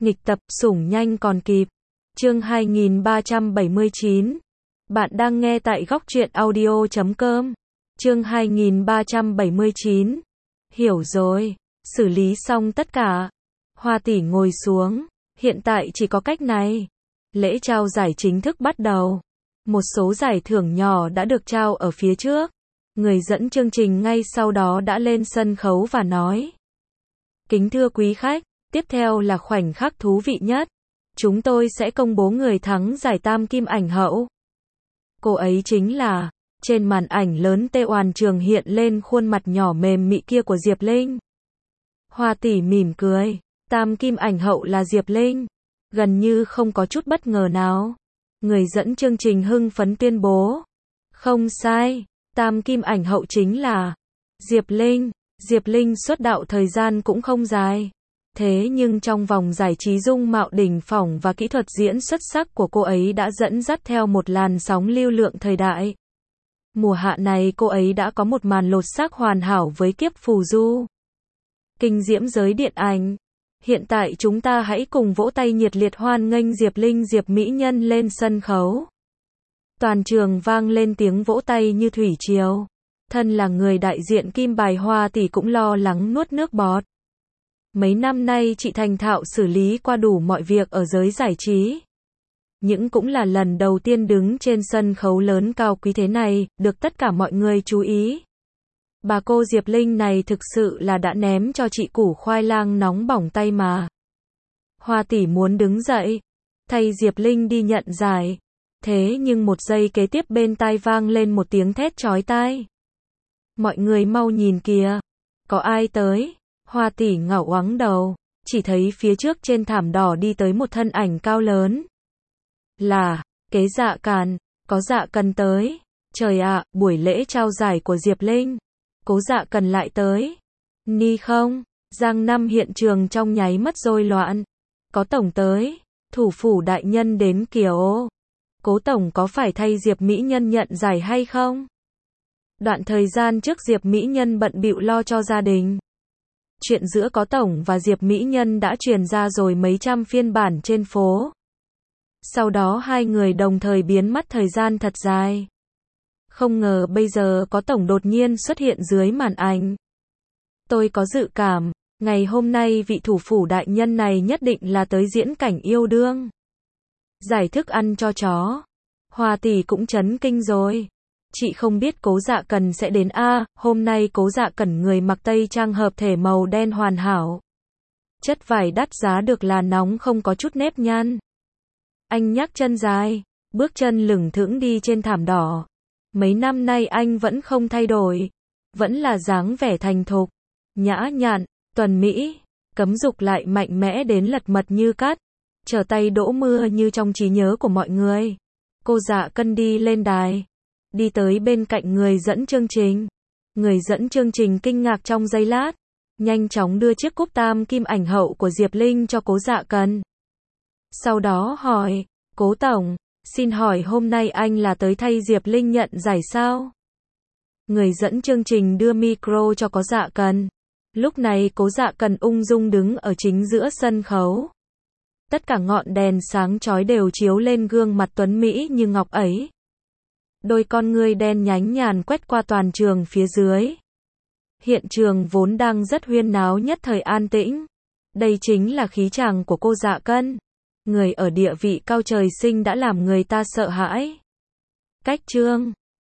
Nghịch tập, sủng nhanh còn kịp. Chương 2379. Bạn đang nghe tại góc truyện audio.com. Chương 2379. Hiểu rồi. Xử lý xong tất cả. Hoa tỷ ngồi xuống. Hiện tại chỉ có cách này. Lễ trao giải chính thức bắt đầu. Một số giải thưởng nhỏ đã được trao ở phía trước. Người dẫn chương trình ngay sau đó đã lên sân khấu và nói: Kính thưa quý khách, tiếp theo là khoảnh khắc thú vị nhất. Chúng tôi sẽ công bố người thắng giải Tam Kim Ảnh Hậu. Cô ấy chính là... Trên màn ảnh lớn tê oàn trường hiện lên khuôn mặt nhỏ mềm mị kia của Diệp Linh. Hoa tỷ mỉm cười. Tam Kim Ảnh Hậu là Diệp Linh. Gần như không có chút bất ngờ nào. Người dẫn chương trình hưng phấn tuyên bố: Không sai, Tam Kim Ảnh Hậu chính là Diệp Linh. Diệp Linh xuất đạo thời gian cũng không dài. Thế nhưng trong vòng giải trí dung mạo đỉnh phỏng và kỹ thuật diễn xuất sắc của cô ấy đã dẫn dắt theo một làn sóng lưu lượng thời đại. Mùa hạ này cô ấy đã có một màn lột xác hoàn hảo với Kiếp Phù Du. Kinh diễm giới điện ảnh. Hiện tại chúng ta hãy cùng vỗ tay nhiệt liệt hoan nghênh Diệp Linh, Diệp mỹ nhân lên sân khấu. Toàn trường vang lên tiếng vỗ tay như thủy triều. Thân là người đại diện kim bài, Hoa tỷ cũng lo lắng nuốt nước bọt. Mấy năm nay chị thành thạo xử lý qua đủ mọi việc ở giới giải trí. Nhưng cũng là lần đầu tiên đứng trên sân khấu lớn cao quý thế này, được tất cả mọi người chú ý. Bà cô Diệp Linh này thực sự là đã ném cho chị củ khoai lang nóng bỏng tay mà. Hoa tỷ muốn đứng dậy, thay Diệp Linh đi nhận giải. Thế nhưng một giây kế tiếp bên tai vang lên một tiếng thét chói tai. Mọi người mau nhìn kìa, có ai tới? Hoa tỷ ngẩng ngoáng đầu, chỉ thấy phía trước trên thảm đỏ đi tới một thân ảnh cao lớn. Là Kế Dạ Càn. Có Dạ Cần tới. Trời ạ, buổi lễ trao giải của Diệp Linh, Cố Dạ Cần lại tới. Ni không, Giang Năm hiện trường trong nháy mắt rối loạn. Có tổng tới, thủ phủ đại nhân đến kìa ô. Cố tổng có phải thay Diệp mỹ nhân nhận giải hay không? Đoạn thời gian trước Diệp mỹ nhân bận bịu lo cho gia đình. Chuyện giữa Có tổng và Diệp mỹ nhân đã truyền ra rồi mấy trăm phiên bản trên phố. Sau đó hai người đồng thời biến mất thời gian thật dài. Không ngờ bây giờ Có tổng đột nhiên xuất hiện dưới màn ảnh. Tôi có dự cảm, ngày hôm nay vị thủ phủ đại nhân này nhất định là tới diễn cảnh yêu đương. Giải thức ăn cho chó. Hoa tỷ cũng chấn kinh rồi. Chị không biết Cố Dạ Cần sẽ đến a. Hôm nay Cố Dạ Cần người mặc tây trang hợp thể màu đen hoàn hảo. Chất vải đắt giá được là nóng không có chút nếp nhăn. Anh nhắc chân dài, bước chân lững thững đi trên thảm đỏ. Mấy năm nay anh vẫn không thay đổi. Vẫn là dáng vẻ thành thục, nhã nhặn, tuần mỹ, cấm dục lại mạnh mẽ đến lật mật như cát. Trở tay đổ mưa như trong trí nhớ của mọi người. Cô Dạ Cần đi lên đài. Đi tới bên cạnh người dẫn chương trình. Người dẫn chương trình kinh ngạc trong giây lát. Nhanh chóng đưa chiếc cúp Tam Kim Ảnh Hậu của Diệp Linh cho Cố Dạ Cần. Sau đó hỏi, Cố tổng, xin hỏi hôm nay anh là tới thay Diệp Linh nhận giải sao? Người dẫn chương trình đưa micro cho Cố Dạ Cần. Lúc này Cố Dạ Cần ung dung đứng ở chính giữa sân khấu. Tất cả ngọn đèn sáng chói đều chiếu lên gương mặt tuấn mỹ như ngọc ấy. Đôi con ngươi đen nhánh nhàn quét qua toàn trường phía dưới. Hiện trường vốn đang rất huyên náo nhất thời an tĩnh. Đây chính là khí chàng của cô Dạ Cần. Người ở địa vị cao trời sinh đã làm người ta sợ hãi. Cách chương